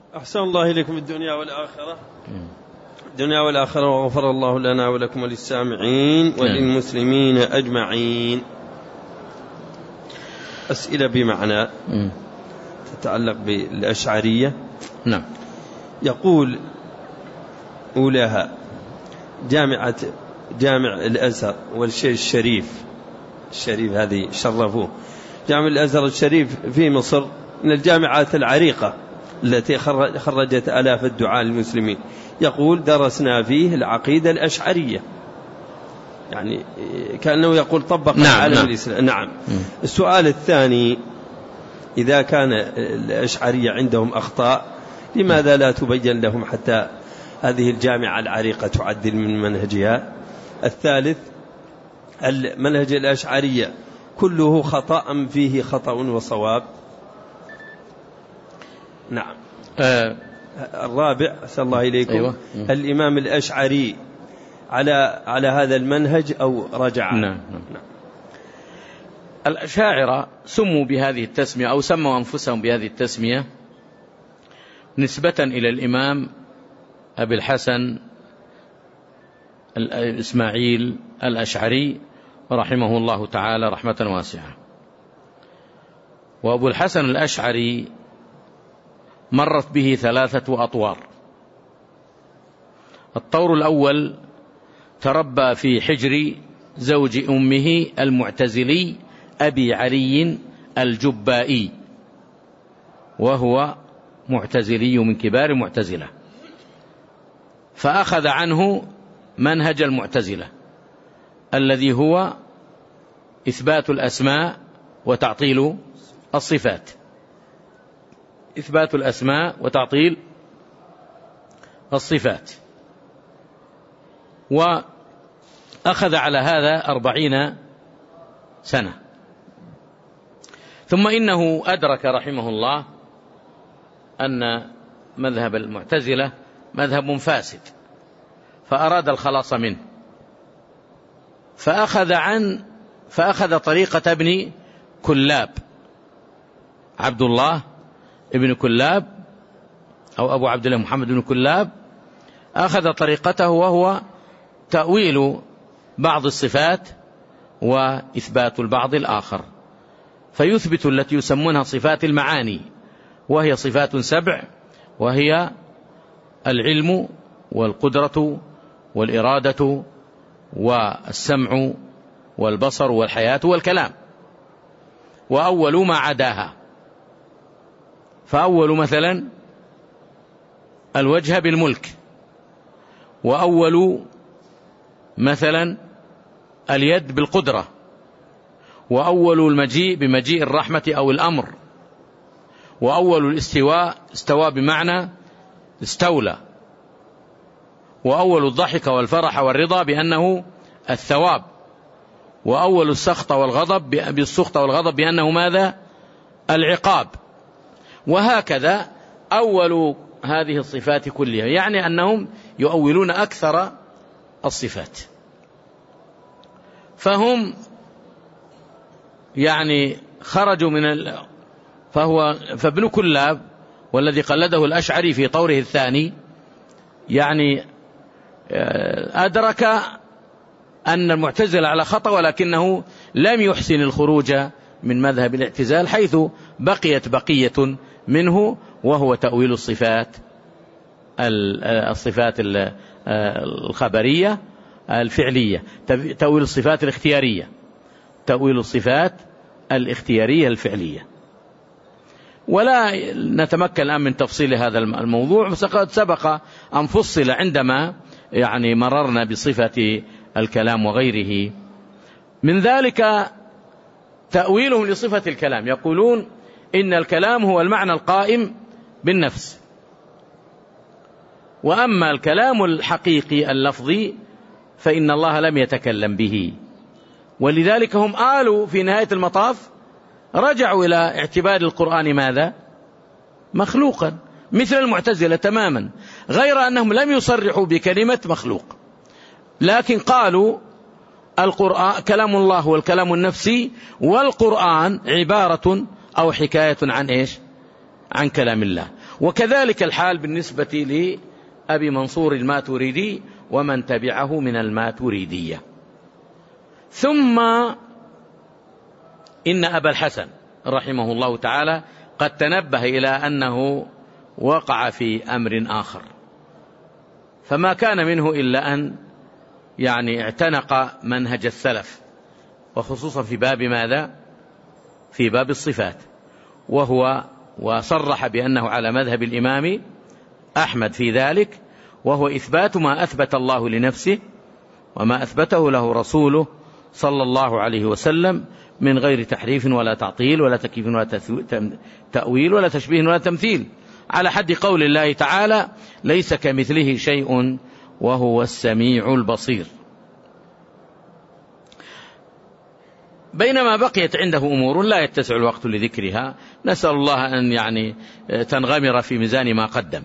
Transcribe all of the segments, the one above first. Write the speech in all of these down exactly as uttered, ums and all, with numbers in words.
أحسن الله إليكم الدنيا والآخرة. الدنيا والآخرة، وغفر الله لنا ولكم وللسامعين وللمسلمين أجمعين. أسئلة بمعنى تتعلق بالأشعرية. نعم. يقول أولاها جامعة جامع الأزهر والشيخ الشريف الشريف هذه شرفوه، جامع الأزهر الشريف في مصر من الجامعات العريقة التي خرجت آلاف الدعاة المسلمين. يقول درسنا فيه العقيدة الأشعرية، يعني كأنه يقول طبق نعم العالم نعم. الإسلامي. نعم. السؤال الثاني: إذا كان الأشعرية عندهم أخطاء لماذا لا تبين لهم حتى هذه الجامعة العريقة تعدل من منهجها؟ الثالث: المنهج الأشعرية كله خطأ فيه خطأ وصواب؟ نعم. آه. الرابع: أسأل الله إليكم، أيوة. الإمام الأشعري على على هذا المنهج أو رجع؟ نعم. نعم. نعم. الأشاعرة سموا بهذه التسمية أو سموا أنفسهم بهذه التسمية نسبة إلى الإمام أبي الحسن إسماعيل الأشعري رحمه الله تعالى رحمة واسعة. وأبو الحسن الأشعري مرت به ثلاثة أطوار. الطور الأول: تربى في حجر زوج أمه المعتزلي أبي علي الجبائي، وهو معتزلي من كبار المعتزلة، فأخذ عنه منهج المعتزلة الذي هو إثبات الأسماء وتعطيل الصفات. إثبات الأسماء وتعطيل الصفات. وأخذ على هذا أربعين سنة. ثم إنه أدرك رحمه الله أن مذهب المعتزلة مذهب فاسد، فأراد الخلاص منه، فأخذ عن فأخذ طريقة ابن كلاب، عبد الله ابن كلاب أو أبو عبد الله محمد بن كلاب، أخذ طريقته وهو تأويل بعض الصفات وإثبات البعض الآخر، فيثبت التي يسمونها صفات المعاني، وهي صفات سبع، وهي العلم والقدرة والإرادة والسمع والبصر والحياة والكلام، وأول ما عداها. فأول مثلا الوجه بالملك، وأول مثلا اليد بالقدرة، وأول المجيء بمجيء الرحمة أو الأمر، وأول الاستواء استوى بمعنى استولى، وأول الضحك والفرح والرضا بأنه الثواب، وأول السخط والغضب بالسخط والغضب بأنه ماذا؟ العقاب. وهكذا أول هذه الصفات كلها، يعني أنهم يؤولون أكثر الصفات. فهم يعني خرجوا من ال... فهو فابن كلاب والذي قلده الأشعري في طوره الثاني يعني أدرك أن المعتزلة على خطأ، ولكنه لم يحسن الخروج من مذهب الاعتزال، حيث بقيت بقية منه، وهو تأويل الصفات الصفات الخبرية الفعلية، تأويل الصفات الاختيارية، تأويل الصفات الاختيارية الفعلية. ولا نتمكن الآن من تفصيل هذا الموضوع، فقد سبق أن فصل عندما يعني مررنا بصفة الكلام وغيره. من ذلك تأويلهم لصفة الكلام، يقولون إن الكلام هو المعنى القائم بالنفس، وأما الكلام الحقيقي اللفظي فإن الله لم يتكلم به. ولذلك هم آلوا في نهاية المطاف رجعوا إلى اعتبار القرآن ماذا؟ مخلوقا، مثل المعتزلة تماما، غير أنهم لم يصرحوا بكلمة مخلوق، لكن قالوا القرآن كلام الله والكلام النفسي، والقرآن عبارة أو حكاية عن إيش؟ عن كلام الله. وكذلك الحال بالنسبة لأبي منصور الماتريدي ومن تبعه من الماتريدية. ثم إن أبا الحسن رحمه الله تعالى قد تنبه إلى أنه وقع في أمر آخر، فما كان منه إلا أن يعني اعتنق منهج السلف، وخصوصا في باب ماذا؟ في باب الصفات، وهو وصرح بأنه على مذهب الإمام أحمد في ذلك، وهو إثبات ما أثبت الله لنفسه وما أثبته له رسوله صلى الله عليه وسلم من غير تحريف ولا تعطيل ولا تكييف ولا تأويل ولا تشبيه ولا تمثيل، على حد قول الله تعالى: ليس كمثله شيء وهو السميع البصير. بينما بقيت عنده أمور لا يتسع الوقت لذكرها، نسأل الله أن يعني تنغمر في ميزان ما قدم.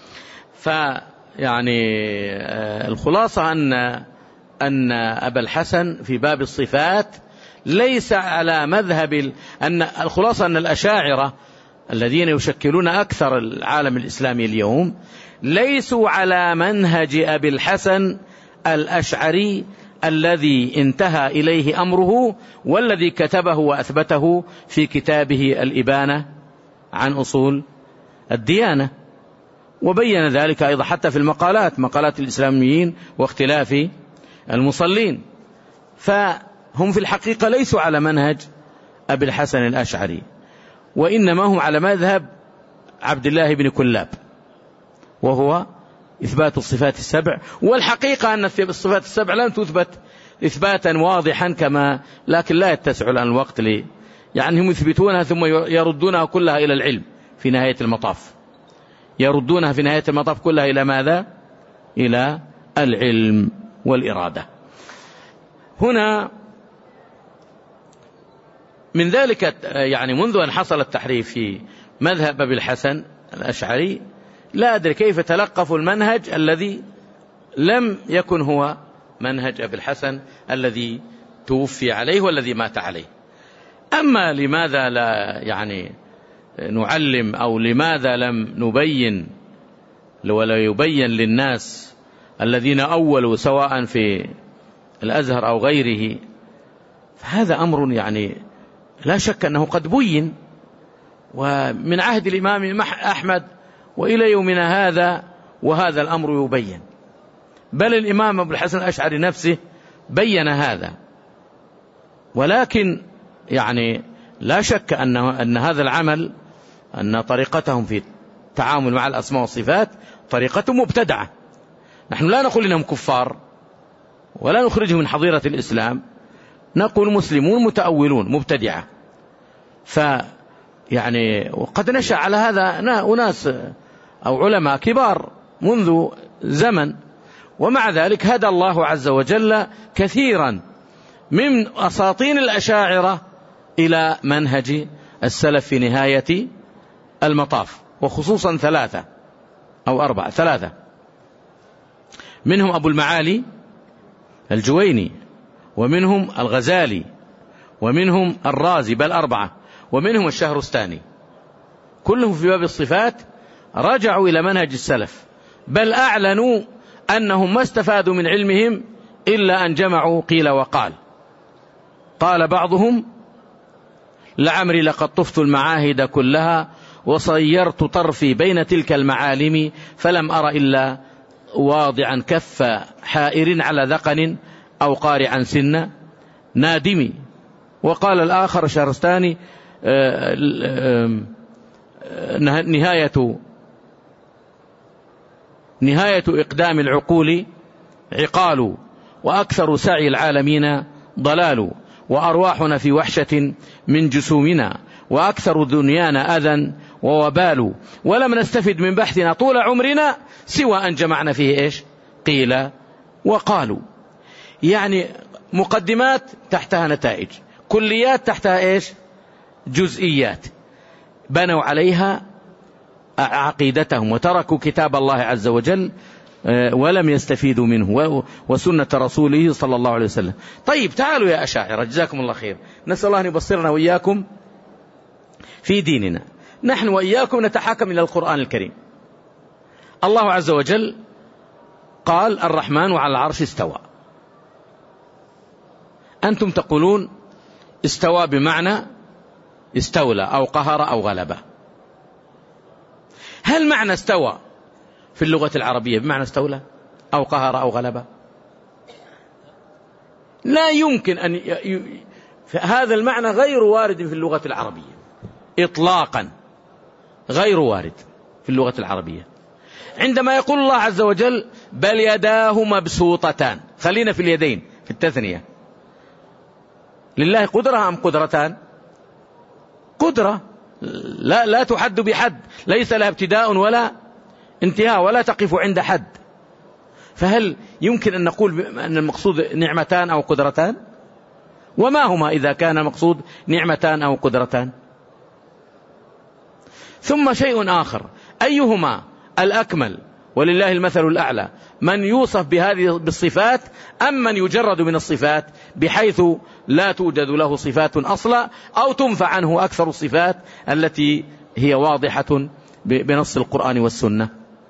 فيعني الخلاصة أن أن أبا الحسن في باب الصفات ليس على مذهب ال... أن الخلاصة أن الأشاعرة الذين يشكلون أكثر العالم الإسلامي اليوم ليسوا على منهج أبي الحسن الأشعري الذي انتهى إليه أمره والذي كتبه وأثبته في كتابه الإبانة عن أصول الديانة، وبين ذلك أيضا حتى في المقالات مقالات الإسلاميين واختلاف المصلين. فهم في الحقيقة ليسوا على منهج أبي الحسن الأشعري، وإنما هم على مذهب عبد الله بن كلاب، وهو إثبات الصفات السبع. والحقيقة أن الصفات السبع لم تثبت إثباتا واضحا كما، لكن لا يتسع الآن الوقت لي يعني هم يثبتونها ثم يردونها كلها إلى العلم في نهاية المطاف، يردونها في نهاية المطاف كلها إلى ماذا؟ إلى العلم والإرادة. هنا من ذلك يعني منذ أن حصل التحريف في مذهب أبي الحسن الأشعري لا أدري كيف تلقفوا المنهج الذي لم يكن هو منهج أبي الحسن الذي توفي عليه والذي مات عليه. أما لماذا لا يعني نعلم أو لماذا لم نبين ولا يبين للناس الذين أولوا سواء في الأزهر أو غيره، فهذا أمر يعني لا شك أنه قد بين، ومن عهد الإمام أحمد وإلى يومنا هذا وهذا الأمر يبين، بل الإمام أبو الحسن الأشعري نفسه بين هذا. ولكن يعني لا شك أن أن هذا العمل أن طريقتهم في التعامل مع الأسماء والصفات طريقة مبتدعة. نحن لا نقول إنهم كفار ولا نخرجهم من حظيرة الإسلام، نقول مسلمون متأولون مبتدعة. فيعني وقد نشأ على هذا أناس أو علماء كبار منذ زمن، ومع ذلك هدى الله عز وجل كثيرا من أساطين الأشاعرة إلى منهج السلف في نهاية المطاف، وخصوصا ثلاثة أو أربعة ثلاثة منهم أبو المعالي الجويني، ومنهم الغزالي، ومنهم الرازي، بل أربعة، ومنهم الشهرستاني، كلهم في باب الصفات رجعوا إلى منهج السلف، بل أعلنوا أنهم ما استفادوا من علمهم إلا أن جمعوا قيل وقال. قال بعضهم: لعمري لقد طفت المعاهد كلها وصيرت طرفي بين تلك المعالم فلم أر إلا واضعا كف حائر على ذقن أو قارعا سن نادمي. وقال الآخر الشهرستاني: نهاية نهاية إقدام العقول عقال، وأكثر سعي العالمين ضلال، وأرواحنا في وحشة من جسومنا، وأكثر دنيانا أذى ووبال، ولم نستفد من بحثنا طول عمرنا سوى أن جمعنا فيه إيش؟ قيل وقالوا. يعني مقدمات تحتها نتائج، كليات تحتها إيش؟ جزئيات، بنوا عليها عقيدتهم وتركوا كتاب الله عز وجل ولم يستفيدوا منه وسنة رسوله صلى الله عليه وسلم. طيب تعالوا يا أشاعرة، جزاكم الله خير، نسأل الله أن يبصرنا وإياكم في ديننا. نحن وإياكم نتحاكم إلى القرآن الكريم. الله عز وجل قال الرحمن على العرش استوى، أنتم تقولون استوى بمعنى استولى أو قهر أو غلبة. هل معنى استوى في اللغة العربية بمعنى استولى أو قهر أو غلبة؟ لا يمكن أن ي... هذا المعنى غير وارد في اللغة العربية إطلاقا، غير وارد في اللغة العربية. عندما يقول الله عز وجل بل يداه مبسوطتان، خلينا في اليدين في التثنية، لله قدرة أم قدرتان؟ قدرة لا, لا تحد بحد، ليس لها ابتداء ولا انتهاء ولا تقف عند حد. فهل يمكن أن نقول أن المقصود نعمتان أو قدرتان؟ وما هما إذا كان المقصود نعمتان أو قدرتان؟ ثم شيء آخر، أيهما الأكمل؟ ولله المثل الأعلى، من يوصف بهذه بالصفات أم من يجرد من الصفات بحيث لا توجد له صفات أصلا أو تنفع عنه أكثر الصفات التي هي واضحة بنص القرآن والسنة؟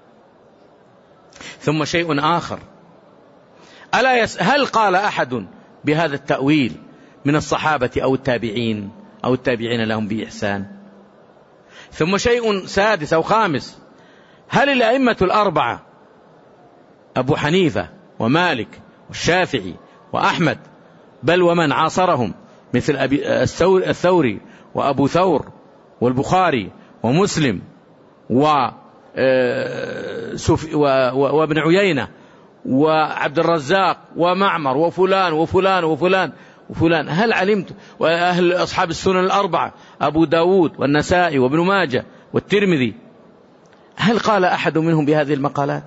ثم شيء آخر، ألا يس هل قال أحد بهذا التأويل من الصحابة أو التابعين أو التابعين لهم بإحسان؟ ثم شيء سادس أو خامس، هل الأئمة الأربعة أبو حنيفة ومالك والشافعي وأحمد بل ومن عاصرهم مثل أبي الثوري وأبو ثور والبخاري ومسلم وابن عيينة وعبد الرزاق ومعمر وفلان وفلان وفلان وفلان، هل علمت وأهل أصحاب السنن الأربعة أبو داود والنسائي وابن ماجه والترمذي، هل قال أحد منهم بهذه المقالات؟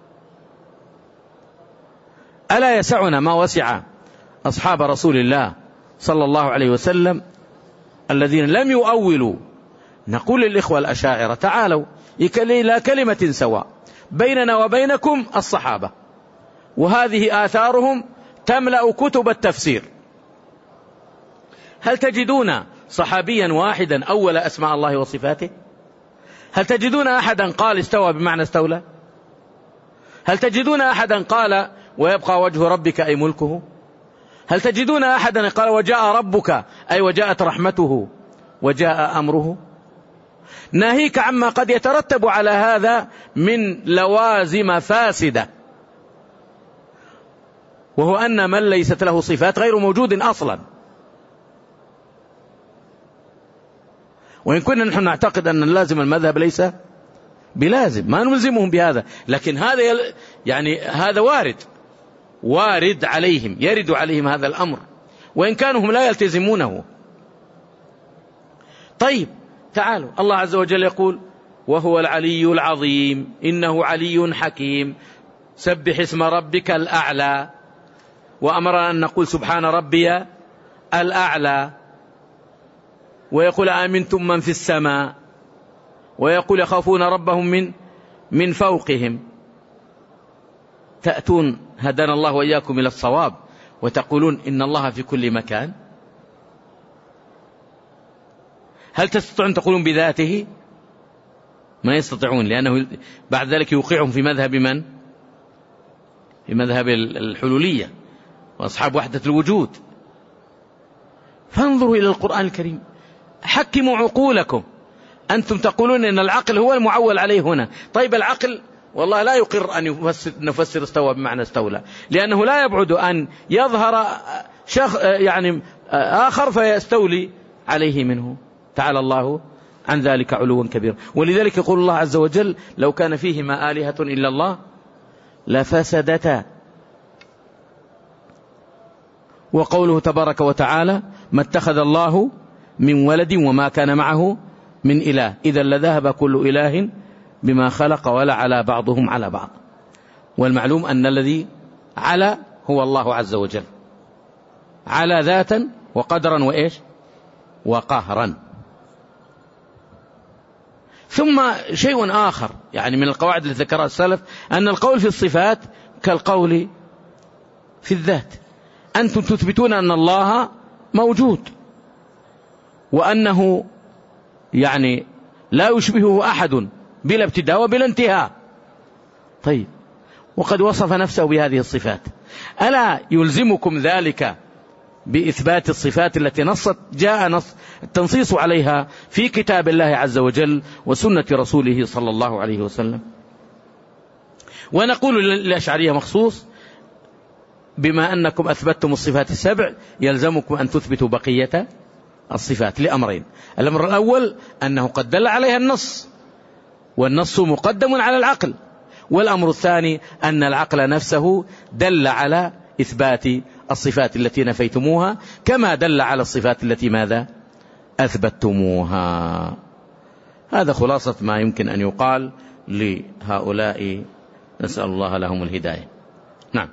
ألا يسعنا ما وسع أصحاب رسول الله صلى الله عليه وسلم الذين لم يؤولوا؟ نقول للإخوة الأشاعرة تعالوا إلى كلمة سواء بيننا وبينكم الصحابة، وهذه آثارهم تملأ كتب التفسير. هل تجدون صحابيا واحدا أول أسماء الله وصفاته؟ هل تجدون أحدا قال استوى بمعنى استولى؟ هل تجدون أحدا قال ويبقى وجه ربك أي ملكه؟ هل تجدون أحدا قال وجاء ربك أي وجاءت رحمته وجاء أمره؟ ناهيك عما قد يترتب على هذا من لوازم فاسدة، وهو أن من ليست له صفات غير موجود أصلا. وإن كنا نحن نعتقد أن لازم المذهب ليس بلازم، ما نلزمهم بهذا، لكن هذا يل... يعني هذا وارد وارد عليهم، يرد عليهم هذا الأمر وإن كانوا هم لا يلتزمونه. طيب تعالوا، الله عز وجل يقول وهو العلي العظيم إنه علي حكيم سبح اسم ربك الأعلى، وأمرنا أن نقول سبحان ربي الأعلى، ويقول آمنتم من في السماء، ويقول يخافون ربهم من من فوقهم. تأتون هدانا الله وإياكم إلى الصواب وتقولون إن الله في كل مكان. هل تستطيعون تقولون بذاته؟ ما يستطيعون، لأنه بعد ذلك يوقعهم في مذهب من؟ في مذهب الحلولية وأصحاب وحدة الوجود. فانظروا إلى القرآن الكريم، حكموا عقولكم. أنتم تقولون إن العقل هو المعول عليه هنا. طيب العقل والله لا يقر أن يفسر نفسر استوى بمعنى استولى، لأنه لا يبعد أن يظهر شخص يعني آخر فيستولي عليه منه، تعالى الله عن ذلك علوا كبيرا. ولذلك يقول الله عز وجل لو كان فيهما آلهة إلا الله لفسدتا. وقوله تبارك وتعالى ما اتخذ الله من ولد وما كان معه من إله إذا لذهب كل إله بما خلق ولا على بعضهم على بعض. والمعلوم أن الذي على هو الله عز وجل، على ذاتا وقدرا وإيش وقهرا. ثم شيء آخر يعني من القواعد التي ذكرها السلف أن القول في الصفات كالقول في الذات. أنتم تثبتون أن الله موجود وأنه يعني لا يشبهه أحد بلا ابتداء وبلا انتهاء. طيب، وقد وصف نفسه بهذه الصفات، ألا يلزمكم ذلك بإثبات الصفات التي نصت جاء نص التنصيص عليها في كتاب الله عز وجل وسنة رسوله صلى الله عليه وسلم؟ ونقول للأشعرية مخصوص بما أنكم أثبتتم الصفات السبع يلزمكم أن تثبتوا بقية الصفات لأمرين. الأمر الأول أنه قد دل عليها النص، والنص مقدم على العقل. والأمر الثاني أن العقل نفسه دل على إثبات الصفات التي نفيتموها كما دل على الصفات التي ماذا أثبتتموها. هذا خلاصة ما يمكن أن يقال لهؤلاء، نسأل الله لهم الهداية. نعم.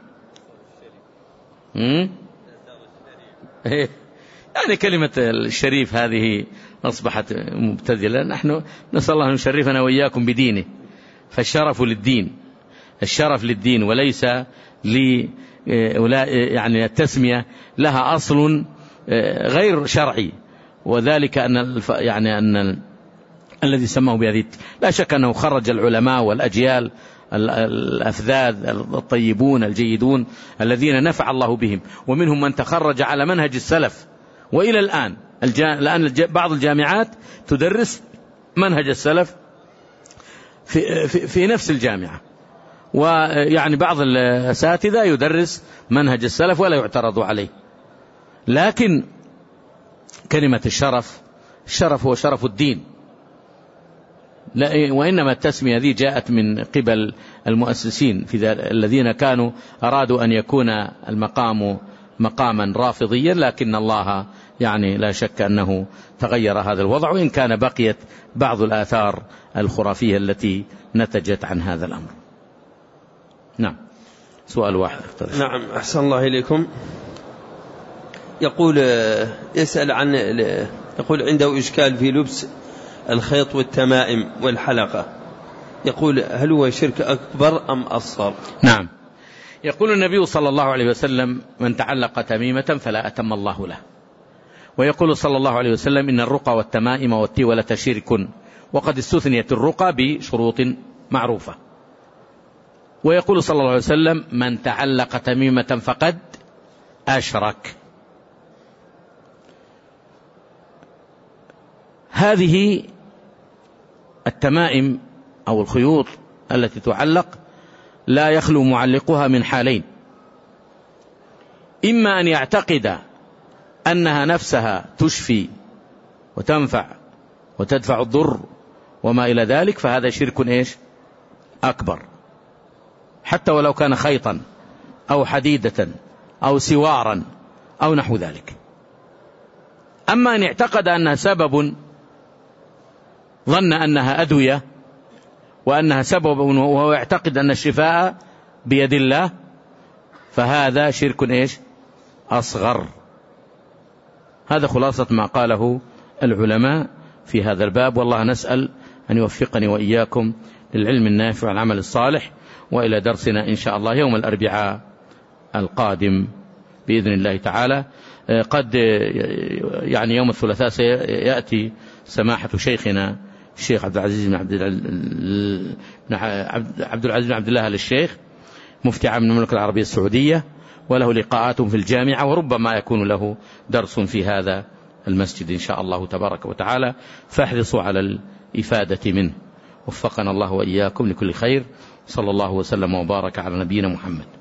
يعني كلمة الشريف هذه أصبحت مبتذلة. نحن نسأل الله أن يشرفنا وإياكم بدينه، فالشرف للدين، الشرف للدين وليس ل يعني التسمية لها أصل غير شرعي، وذلك أن يعني أن الذي سماه بهذه لا شك أنه خرج العلماء والأجيال الأفذاذ الطيبون الجيدون الذين نفع الله بهم، ومنهم من تخرج على منهج السلف. وإلى الآن الآن بعض الجامعات تدرس منهج السلف في, في, في نفس الجامعة، ويعني بعض الأساتذة يدرس منهج السلف ولا يعترض عليه. لكن كلمة الشرف، الشرف هو شرف الدين، وإنما التسمية هذه جاءت من قبل المؤسسين في الذين كانوا أرادوا أن يكون المقام مقاما رافضيا، لكن الله يعني لا شك أنه تغير هذا الوضع، وإن كان بقيت بعض الآثار الخرافية التي نتجت عن هذا الأمر. نعم. سؤال واحد. نعم، أحسن الله إليكم. يقول يسأل عن يقول عنده إشكال في لبس الخيط والتمائم والحلقة، يقول هل هو شرك أكبر أم أصغر؟ نعم. يقول النبي صلى الله عليه وسلم من تعلق تميمة فلا أتم الله له. ويقول صلى الله عليه وسلم إن الرقى والتمائم والتولة شرك، وقد استثنيت الرقى بشروط معروفة. ويقول صلى الله عليه وسلم من تعلق تميمة فقد أشرك. هذه التمائم أو الخيوط التي تعلق لا يخلو معلقها من حالين: إما أن يعتقد أنها نفسها تشفي وتنفع وتدفع الضر وما إلى ذلك، فهذا شرك إيش أكبر، حتى ولو كان خيطا أو حديدة أو سوارا أو نحو ذلك. أما أن يعتقد أنها سبب، ظن أنها أدوية وأنها سبب وهو يعتقد أن الشفاء بيد الله، فهذا شرك إيش أصغر. هذا خلاصة ما قاله العلماء في هذا الباب، والله نسأل أن يوفقني وإياكم للعلم النافع والعمل الصالح. وإلى درسنا إن شاء الله يوم الأربعاء القادم بإذن الله تعالى. قد يعني يوم الثلاثاء سيأتي سماحة شيخنا الشيخ عبد العزيز بن عبد عبد العزيز بن عبد الله الشيخ مفتي عام المملكة العربية السعودية، وله لقاءات في الجامعة، وربما يكون له درس في هذا المسجد إن شاء الله تبارك وتعالى، فاحرصوا على الإفادة منه. وفقنا الله وإياكم لكل خير. صلى الله وسلم وبارك على نبينا محمد.